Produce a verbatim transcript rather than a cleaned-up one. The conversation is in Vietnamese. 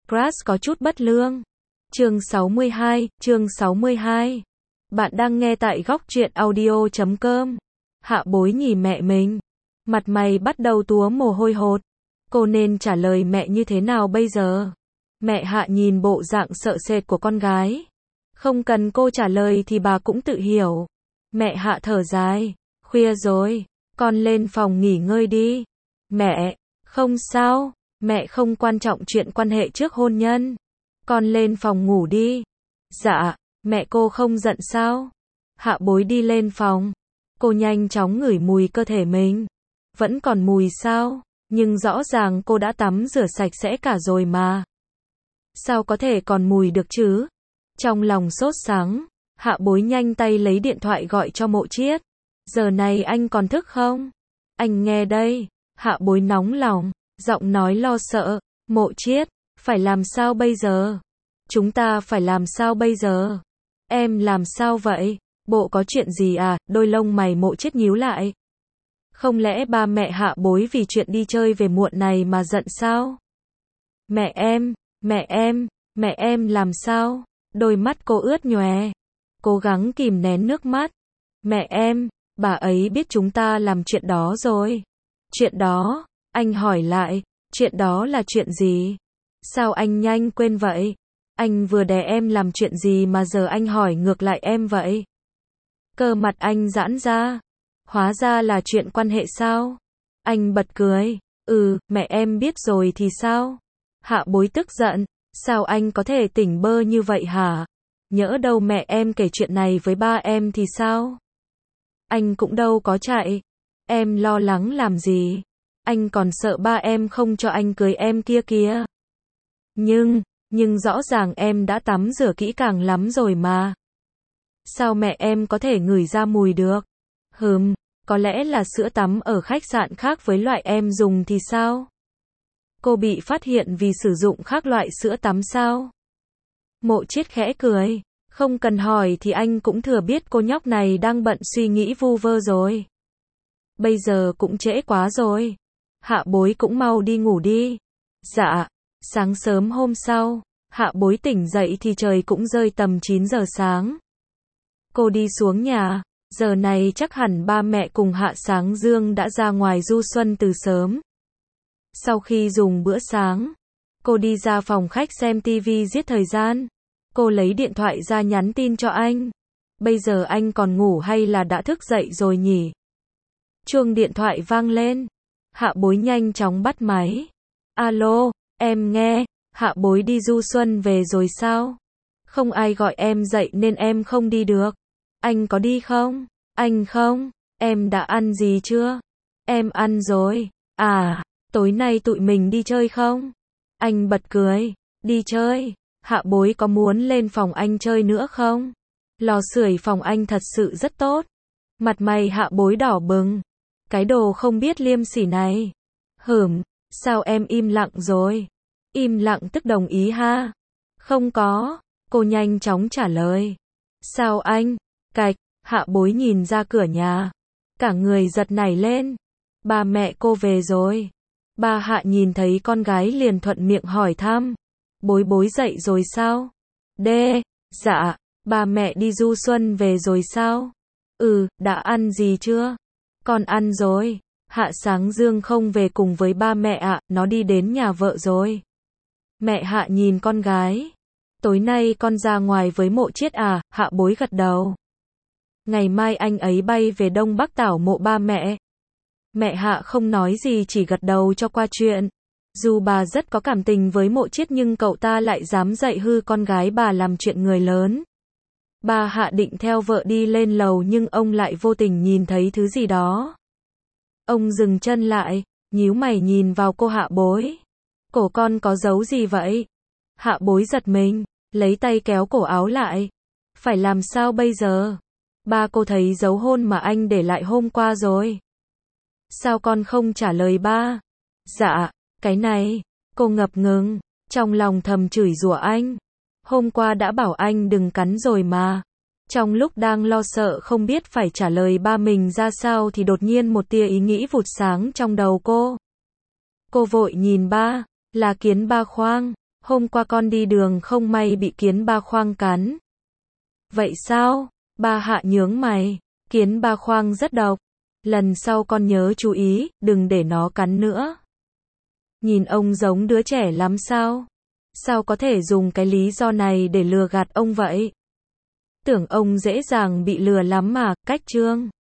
Crush có chút bất lương. Chương sáu mươi hai, chương sáu mươi hai. Bạn đang nghe tại góc truyện audio chấm com. Hạ Bối nhìn mẹ mình. Mặt mày bắt đầu túa mồ hôi hột. Cô nên trả lời mẹ như thế nào bây giờ? Mẹ Hạ nhìn bộ dạng sợ sệt của con gái. Không cần cô trả lời thì bà cũng tự hiểu. Mẹ Hạ thở dài. Khuya rồi, con lên phòng nghỉ ngơi đi. Mẹ, không sao, mẹ không quan trọng chuyện quan hệ trước hôn nhân. Con lên phòng ngủ đi. Dạ, mẹ cô không giận sao? Hạ Bối đi lên phòng. Cô nhanh chóng ngửi mùi cơ thể mình. Vẫn còn mùi sao? Nhưng rõ ràng cô đã tắm rửa sạch sẽ cả rồi mà. Sao có thể còn mùi được chứ? Trong lòng sốt sắng, Hạ Bối nhanh tay lấy điện thoại gọi cho Mộ Chiết. Giờ này anh còn thức không? Anh nghe đây. Hạ Bối nóng lòng, giọng nói lo sợ. Mộ Chiết, phải làm sao bây giờ? Chúng ta phải làm sao bây giờ? Em làm sao vậy? Bộ có chuyện gì à? Đôi lông mày Mộ Chiết nhíu lại. Không lẽ ba mẹ Hạ Bối vì chuyện đi chơi về muộn này mà giận sao? Mẹ em, mẹ em, mẹ em làm sao? Đôi mắt cô ướt nhòe. Cố gắng kìm nén nước mắt. Mẹ em, bà ấy biết chúng ta làm chuyện đó rồi. Chuyện đó, anh hỏi lại, chuyện đó là chuyện gì? Sao anh nhanh quên vậy? Anh vừa đè em làm chuyện gì mà giờ anh hỏi ngược lại em vậy? Cơ mặt anh giãn ra. Hóa ra là chuyện quan hệ sao? Anh bật cười. Ừ, mẹ em biết rồi thì sao? Hạ Bối tức giận. Sao anh có thể tỉnh bơ như vậy hả? Nhỡ đâu mẹ em kể chuyện này với ba em thì sao? Anh cũng đâu có chạy. Em lo lắng làm gì? Anh còn sợ ba em không cho anh cưới em kia kìa. Nhưng, nhưng rõ ràng em đã tắm rửa kỹ càng lắm rồi mà. Sao mẹ em có thể ngửi ra mùi được? Hừm, có lẽ là sữa tắm ở khách sạn khác với loại em dùng thì sao? Cô bị phát hiện vì sử dụng khác loại sữa tắm sao? Mộ Chiết khẽ cười. Không cần hỏi thì anh cũng thừa biết cô nhóc này đang bận suy nghĩ vu vơ rồi. Bây giờ cũng trễ quá rồi. Hạ Bối cũng mau đi ngủ đi. Dạ. Sáng sớm hôm sau, Hạ Bối tỉnh dậy thì trời cũng rơi tầm chín giờ sáng. Cô đi xuống nhà. Giờ này chắc hẳn ba mẹ cùng Hạ Sáng Dương đã ra ngoài du xuân từ sớm. Sau khi dùng bữa sáng, cô đi ra phòng khách xem tivi giết thời gian. Cô lấy điện thoại ra nhắn tin cho anh. Bây giờ anh còn ngủ hay là đã thức dậy rồi nhỉ? Chuông điện thoại vang lên. Hạ Bối nhanh chóng bắt máy. Alo, em nghe, Hạ Bối đi du xuân về rồi sao? Không ai gọi em dậy nên em không đi được. Anh có đi không? Anh không. Em đã ăn gì chưa? Em ăn rồi. À, tối nay tụi mình đi chơi không? Anh bật cười. Đi chơi. Hạ Bối có muốn lên phòng anh chơi nữa không? Lò sưởi phòng anh thật sự rất tốt. Mặt mày Hạ Bối đỏ bừng. Cái đồ không biết liêm sỉ này. Hửm, sao em im lặng rồi? Im lặng tức đồng ý ha? Không có. Cô nhanh chóng trả lời. Sao anh? Cạch, Hạ Bối nhìn ra cửa nhà. Cả người giật nảy lên. Ba mẹ cô về rồi. Ba Hạ nhìn thấy con gái liền thuận miệng hỏi thăm. Bối Bối dậy rồi sao? Đê, dạ, ba mẹ đi du xuân về rồi sao? Ừ, đã ăn gì chưa? Con ăn rồi. Hạ Sáng Dương không về cùng với ba mẹ ạ, à, nó đi đến nhà vợ rồi. Mẹ Hạ nhìn con gái. Tối nay con ra ngoài với Mộ Chiết à? Hạ Bối gật đầu. Ngày mai anh ấy bay về Đông Bắc tảo mộ ba mẹ. Mẹ Hạ không nói gì chỉ gật đầu cho qua chuyện. Dù bà rất có cảm tình với Mộ Chiết nhưng cậu ta lại dám dạy hư con gái bà làm chuyện người lớn. Bà Hạ định theo vợ đi lên lầu nhưng ông lại vô tình nhìn thấy thứ gì đó. Ông dừng chân lại, nhíu mày nhìn vào cô Hạ Bối. Cổ con có giấu gì vậy? Hạ Bối giật mình, lấy tay kéo cổ áo lại. Phải làm sao bây giờ? Ba cô thấy dấu hôn mà anh để lại hôm qua rồi. Sao con không trả lời ba? Dạ, cái này, cô ngập ngừng, trong lòng thầm chửi rủa anh. Hôm qua đã bảo anh đừng cắn rồi mà. Trong lúc đang lo sợ không biết phải trả lời ba mình ra sao thì đột nhiên một tia ý nghĩ vụt sáng trong đầu cô. Cô vội nhìn ba, là Kiến Ba Khoang. Hôm qua con đi đường không may bị kiến ba khoang cắn. Vậy sao? Ba Hạ nhướng mày. Kiến ba khoang rất độc. Lần sau con nhớ chú ý, đừng để nó cắn nữa. Nhìn ông giống đứa trẻ lắm sao? Sao có thể dùng cái lý do này để lừa gạt ông vậy? Tưởng ông dễ dàng bị lừa lắm mà, Cách Trương.